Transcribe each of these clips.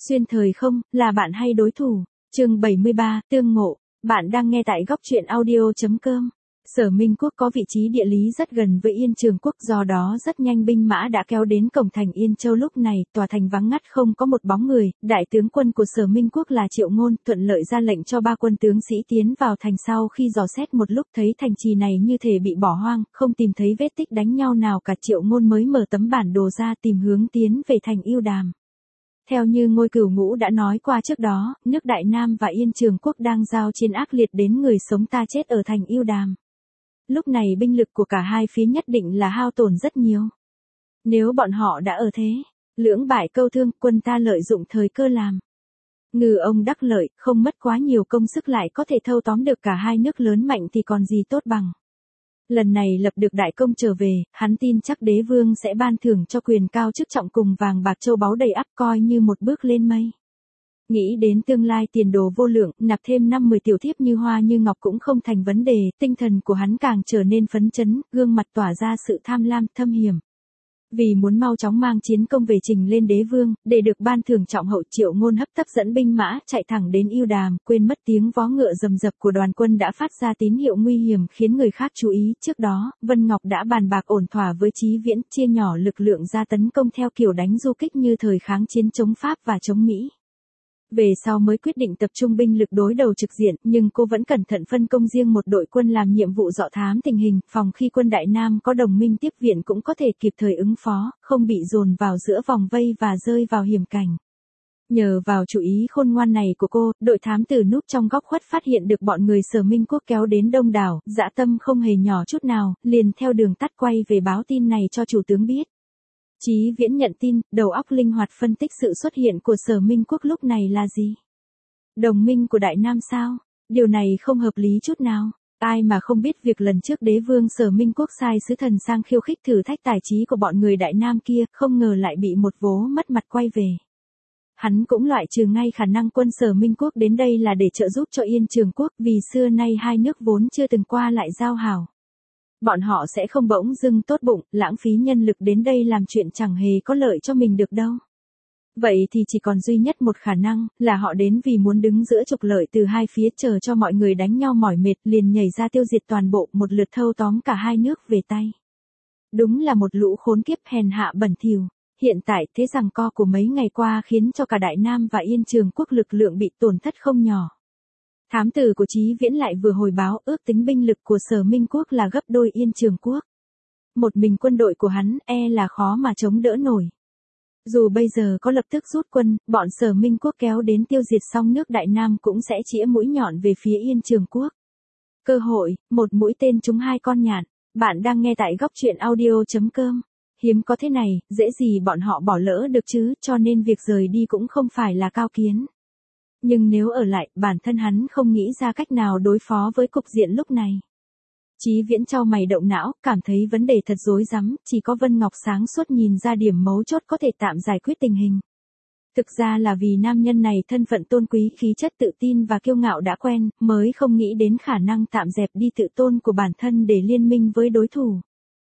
Xuyên thời không, là bạn hay đối thủ? Chương 73, tương ngộ. Bạn đang nghe tại góc truyện audio.com. Sở Minh Quốc có vị trí địa lý rất gần với Yên Trường Quốc, do đó rất nhanh binh mã đã kéo đến cổng thành Yên Châu. Lúc này, tòa thành vắng ngắt không có một bóng người, đại tướng quân của Sở Minh Quốc là Triệu Ngôn thuận lợi ra lệnh cho 3 quân tướng sĩ tiến vào thành. Sau khi dò xét một lúc thấy thành trì này như thể bị bỏ hoang, không tìm thấy vết tích đánh nhau nào cả, Triệu Ngôn mới mở tấm bản đồ ra tìm hướng tiến về thành Ưu Đàm. Theo như Ngôi Cửu Ngũ đã nói qua trước đó, nước Đại Nam và Yên Trường Quốc đang giao chiến ác liệt đến người sống ta chết ở thành Ưu Đàm. Lúc này binh lực của cả hai phía nhất định là hao tổn rất nhiều. Nếu bọn họ đã ở thế, lưỡng bại câu thương, quân ta lợi dụng thời cơ làm ngư ông đắc lợi, không mất quá nhiều công sức lại có thể thâu tóm được cả hai nước lớn mạnh thì còn gì tốt bằng. Lần này lập được đại công trở về, hắn tin chắc đế vương sẽ ban thưởng cho quyền cao chức trọng cùng vàng bạc châu báu đầy ắp, coi như một bước lên mây. Nghĩ đến tương lai tiền đồ vô lượng, nạp thêm 5-10 tiểu thiếp như hoa như ngọc cũng không thành vấn đề, tinh thần của hắn càng trở nên phấn chấn, gương mặt tỏa ra sự tham lam, thâm hiểm. Vì muốn mau chóng mang chiến công về trình lên đế vương, để được ban thưởng trọng hậu, Triệu Ngôn hấp tấp dẫn binh mã chạy thẳng đến Ưu Đàm, quên mất tiếng vó ngựa rầm rập của đoàn quân đã phát ra tín hiệu nguy hiểm khiến người khác chú ý. Trước đó, Vân Ngọc đã bàn bạc ổn thỏa với Chí Viễn, chia nhỏ lực lượng ra tấn công theo kiểu đánh du kích như thời kháng chiến chống Pháp và chống Mỹ. Về sau mới quyết định tập trung binh lực đối đầu trực diện, nhưng cô vẫn cẩn thận phân công riêng một đội quân làm nhiệm vụ dọ thám tình hình, phòng khi quân Đại Nam có đồng minh tiếp viện cũng có thể kịp thời ứng phó, không bị dồn vào giữa vòng vây và rơi vào hiểm cảnh. Nhờ vào chủ ý khôn ngoan này của cô, đội thám tử núp trong góc khuất phát hiện được bọn người Sở Minh Quốc kéo đến đông đảo, dã tâm không hề nhỏ chút nào, liền theo đường tắt quay về báo tin này cho chủ tướng biết. Chí Viễn nhận tin, đầu óc linh hoạt phân tích sự xuất hiện của Sở Minh Quốc lúc này là gì? Đồng minh của Đại Nam sao? Điều này không hợp lý chút nào. Ai mà không biết việc lần trước đế vương Sở Minh Quốc sai sứ thần sang khiêu khích thử thách tài trí của bọn người Đại Nam kia, không ngờ lại bị một vố mất mặt quay về. Hắn cũng loại trừ ngay khả năng quân Sở Minh Quốc đến đây là để trợ giúp cho Yên Trường Quốc, vì xưa nay hai nước vốn chưa từng qua lại giao hảo. Bọn họ sẽ không bỗng dưng tốt bụng, lãng phí nhân lực đến đây làm chuyện chẳng hề có lợi cho mình được đâu. Vậy thì chỉ còn duy nhất một khả năng, là họ đến vì muốn đứng giữa trục lợi từ hai phía, chờ cho mọi người đánh nhau mỏi mệt liền nhảy ra tiêu diệt toàn bộ, một lượt thâu tóm cả hai nước về tay. Đúng là một lũ khốn kiếp hèn hạ bẩn thỉu. Hiện tại thế giằng co của mấy ngày qua khiến cho cả Đại Nam và Yên Trường Quốc lực lượng bị tổn thất không nhỏ. Thám tử của Chí Viễn lại vừa hồi báo ước tính binh lực của Sở Minh Quốc là gấp đôi Yên Trường Quốc. Một mình quân đội của hắn là khó mà chống đỡ nổi. Dù bây giờ có lập tức rút quân, bọn Sở Minh Quốc kéo đến tiêu diệt xong nước Đại Nam cũng sẽ chĩa mũi nhọn về phía Yên Trường Quốc. Cơ hội, một mũi tên trúng hai con nhạn. Bạn đang nghe tại góc truyện audio.com. Hiếm có thế này, dễ gì bọn họ bỏ lỡ được chứ, cho nên việc rời đi cũng không phải là cao kiến. Nhưng nếu ở lại, bản thân hắn không nghĩ ra cách nào đối phó với cục diện lúc này. Chí Viễn chau mày động não, cảm thấy vấn đề thật rối rắm, chỉ có Vân Ngọc sáng suốt nhìn ra điểm mấu chốt có thể tạm giải quyết tình hình. Thực ra là vì nam nhân này thân phận tôn quý, khí chất tự tin và kiêu ngạo đã quen, mới không nghĩ đến khả năng tạm dẹp đi tự tôn của bản thân để liên minh với đối thủ.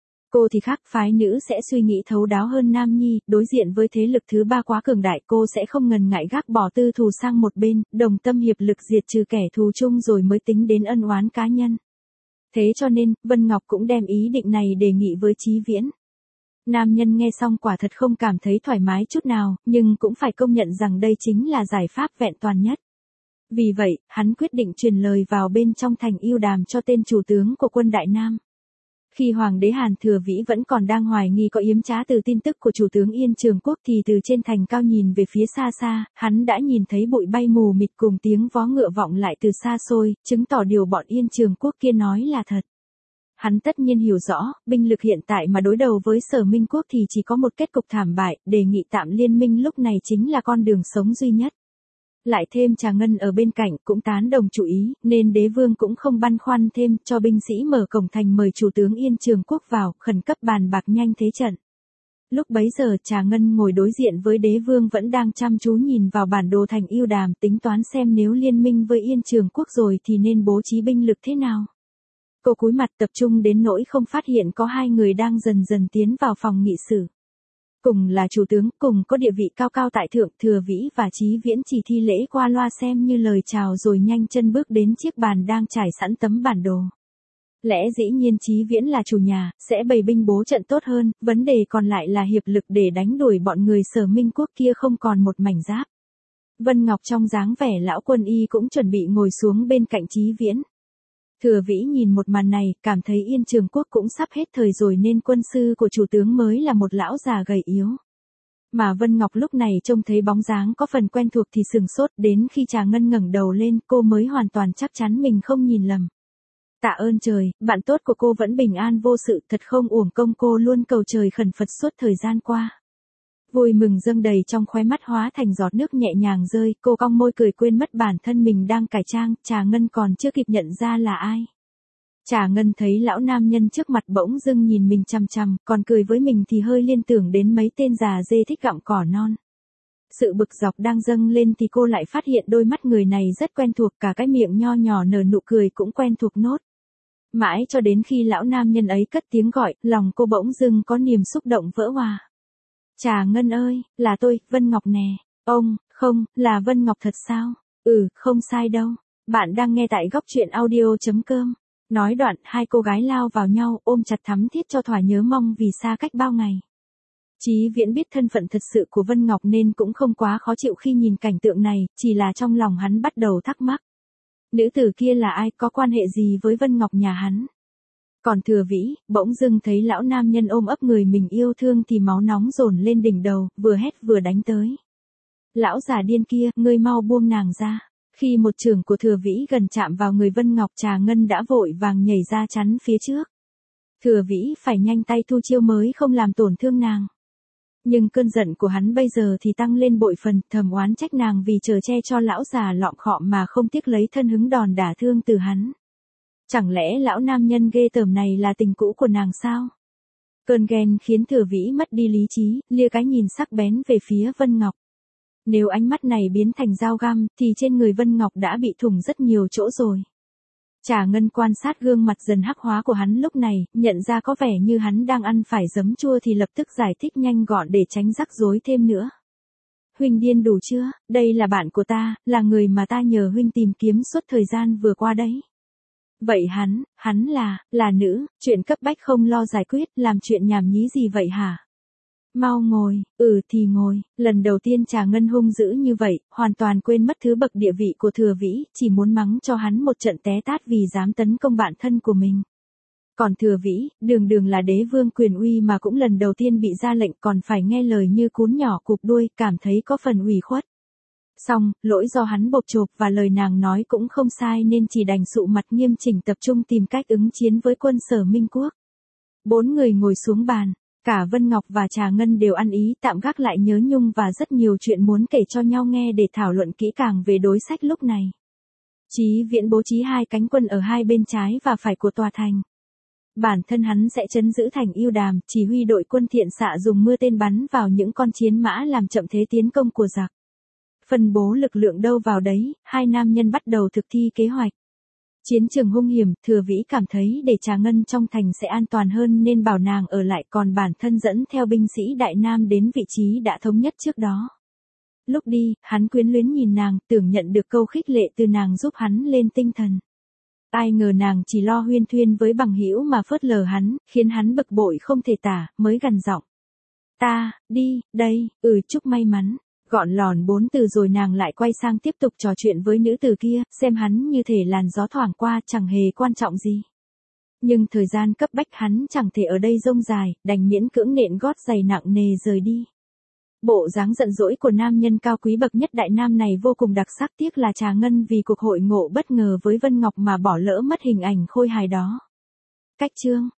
Cô thì khác, phái nữ sẽ suy nghĩ thấu đáo hơn nam nhi, đối diện với thế lực thứ ba quá cường đại cô sẽ không ngần ngại gác bỏ tư thù sang một bên, đồng tâm hiệp lực diệt trừ kẻ thù chung rồi mới tính đến ân oán cá nhân. Thế cho nên, Vân Ngọc cũng đem ý định này đề nghị với Chí Viễn. Nam nhân nghe xong quả thật không cảm thấy thoải mái chút nào, nhưng cũng phải công nhận rằng đây chính là giải pháp vẹn toàn nhất. Vì vậy, hắn quyết định truyền lời vào bên trong thành Ưu Đàm cho tên chủ tướng của quân Đại Nam. Khi Hoàng đế Hàn Thừa Vĩ vẫn còn đang hoài nghi có yếm trá từ tin tức của chủ tướng Yên Trường Quốc thì từ trên thành cao nhìn về phía xa xa, hắn đã nhìn thấy bụi bay mù mịt cùng tiếng vó ngựa vọng lại từ xa xôi, chứng tỏ điều bọn Yên Trường Quốc kia nói là thật. Hắn tất nhiên hiểu rõ, binh lực hiện tại mà đối đầu với Sở Minh Quốc thì chỉ có một kết cục thảm bại, đề nghị tạm liên minh lúc này chính là con đường sống duy nhất. Lại thêm Trà Ngân ở bên cạnh cũng tán đồng chủ ý, nên đế vương cũng không băn khoăn thêm, cho binh sĩ mở cổng thành mời chủ tướng Yên Trường Quốc vào, khẩn cấp bàn bạc nhanh thế trận. Lúc bấy giờ Trà Ngân ngồi đối diện với đế vương vẫn đang chăm chú nhìn vào bản đồ thành Ưu Đàm, tính toán xem nếu liên minh với Yên Trường Quốc rồi thì nên bố trí binh lực thế nào. Cô cúi mặt tập trung đến nỗi không phát hiện có hai người đang dần dần tiến vào phòng nghị sự. Cùng là chủ tướng, cùng có địa vị cao cao tại thượng, Thừa Vĩ và Chí Viễn chỉ thi lễ qua loa xem như lời chào rồi nhanh chân bước đến chiếc bàn đang trải sẵn tấm bản đồ. Lẽ dĩ nhiên Chí Viễn là chủ nhà, sẽ bày binh bố trận tốt hơn, vấn đề còn lại là hiệp lực để đánh đuổi bọn người Sở Minh Quốc kia không còn một mảnh giáp. Vân Ngọc trong dáng vẻ lão quân y cũng chuẩn bị ngồi xuống bên cạnh Chí Viễn. Thừa Vĩ nhìn một màn này, cảm thấy Yên Trường Quốc cũng sắp hết thời rồi nên quân sư của chủ tướng mới là một lão già gầy yếu. Mà Vân Ngọc lúc này trông thấy bóng dáng có phần quen thuộc thì sừng sốt, đến khi Trà Ngân ngẩng đầu lên cô mới hoàn toàn chắc chắn mình không nhìn lầm. Tạ ơn trời, bạn tốt của cô vẫn bình an vô sự, thật không uổng công cô luôn cầu trời khẩn Phật suốt thời gian qua. Vui mừng dâng đầy trong khóe mắt hóa thành giọt nước nhẹ nhàng rơi, cô cong môi cười quên mất bản thân mình đang cải trang, Trà Ngân còn chưa kịp nhận ra là ai. Trà Ngân thấy lão nam nhân trước mặt bỗng dưng nhìn mình chằm chằm, còn cười với mình thì hơi liên tưởng đến mấy tên già dê thích gặm cỏ non. Sự bực dọc đang dâng lên thì cô lại phát hiện đôi mắt người này rất quen thuộc, cả cái miệng nho nhỏ nở nụ cười cũng quen thuộc nốt. Mãi cho đến khi lão nam nhân ấy cất tiếng gọi, lòng cô bỗng dưng có niềm xúc động vỡ hòa. Trà Ngân ơi, là tôi, Vân Ngọc nè. Ông, không, là Vân Ngọc thật sao? Không sai đâu. Bạn đang nghe tại góc truyện audio.com. Nói đoạn, hai cô gái lao vào nhau, ôm chặt thắm thiết cho thỏa nhớ mong vì xa cách bao ngày. Chí Viễn biết thân phận thật sự của Vân Ngọc nên cũng không quá khó chịu khi nhìn cảnh tượng này, chỉ là trong lòng hắn bắt đầu thắc mắc. Nữ tử kia là ai, có quan hệ gì với Vân Ngọc nhà hắn? Còn Thừa Vĩ, bỗng dưng thấy lão nam nhân ôm ấp người mình yêu thương thì máu nóng dồn lên đỉnh đầu, vừa hét vừa đánh tới. Lão già điên kia, ngươi mau buông nàng ra. Khi một chưởng của Thừa Vĩ gần chạm vào người Vân Ngọc, Trà Ngân đã vội vàng nhảy ra chắn phía trước. Thừa Vĩ phải nhanh tay thu chiêu mới không làm tổn thương nàng. Nhưng cơn giận của hắn bây giờ thì tăng lên bội phần, thầm oán trách nàng vì chở che cho lão già lọm khọm mà không tiếc lấy thân hứng đòn đả thương từ hắn. Chẳng lẽ lão nam nhân ghê tởm này là tình cũ của nàng sao? Cơn ghen khiến Thừa Vĩ mất đi lý trí, lia cái nhìn sắc bén về phía Vân Ngọc. Nếu ánh mắt này biến thành dao găm, thì trên người Vân Ngọc đã bị thủng rất nhiều chỗ rồi. Trà Ngân quan sát gương mặt dần hắc hóa của hắn lúc này, nhận ra có vẻ như hắn đang ăn phải giấm chua thì lập tức giải thích nhanh gọn để tránh rắc rối thêm nữa. Huynh điên đủ chưa, đây là bạn của ta, là người mà ta nhờ huynh tìm kiếm suốt thời gian vừa qua đấy. Vậy hắn là nữ, chuyện cấp bách không lo giải quyết, làm chuyện nhảm nhí gì vậy hả? Mau ngồi, thì ngồi, lần đầu tiên Trà Ngân hung dữ như vậy, hoàn toàn quên mất thứ bậc địa vị của Thừa Vĩ, chỉ muốn mắng cho hắn một trận té tát vì dám tấn công bạn thân của mình. Còn Thừa Vĩ, đường là đế vương quyền uy mà cũng lần đầu tiên bị ra lệnh còn phải nghe lời như cún nhỏ cụp đuôi, cảm thấy có phần ủy khuất. Xong, lỗi do hắn bộc chộp và lời nàng nói cũng không sai nên chỉ đành sụ mặt nghiêm chỉnh tập trung tìm cách ứng chiến với quân Sở Minh Quốc. 4 người ngồi xuống bàn, cả Vân Ngọc và Trà Ngân đều ăn ý tạm gác lại nhớ nhung và rất nhiều chuyện muốn kể cho nhau nghe để thảo luận kỹ càng về đối sách lúc này. Chí Viễn bố trí 2 cánh quân ở hai bên trái và phải của tòa thành. Bản thân hắn sẽ trấn giữ thành Yêu Đàm, chỉ huy đội quân thiện xạ dùng mưa tên bắn vào những con chiến mã làm chậm thế tiến công của giặc. Phân bố lực lượng đâu vào đấy, hai nam nhân bắt đầu thực thi kế hoạch. Chiến trường hung hiểm, Thừa Vĩ cảm thấy để Trà Ngân trong thành sẽ an toàn hơn nên bảo nàng ở lại, còn bản thân dẫn theo binh sĩ Đại Nam đến vị trí đã thống nhất trước đó. Lúc đi, hắn quyến luyến nhìn nàng, tưởng nhận được câu khích lệ từ nàng giúp hắn lên tinh thần. Ai ngờ nàng chỉ lo huyên thuyên với bằng hữu mà phớt lờ hắn, khiến hắn bực bội không thể tả, mới gằn giọng. Ta, đi, đây, chúc may mắn. Gọn lòn 4 từ rồi nàng lại quay sang tiếp tục trò chuyện với nữ tử kia, xem hắn như thể làn gió thoảng qua chẳng hề quan trọng gì. Nhưng thời gian cấp bách hắn chẳng thể ở đây rông dài, đành miễn cưỡng nện gót giày nặng nề rời đi. Bộ dáng giận dỗi của nam nhân cao quý bậc nhất Đại Nam này vô cùng đặc sắc, tiếc là Trà Ngân vì cuộc hội ngộ bất ngờ với Vân Ngọc mà bỏ lỡ mất hình ảnh khôi hài đó. Cách chương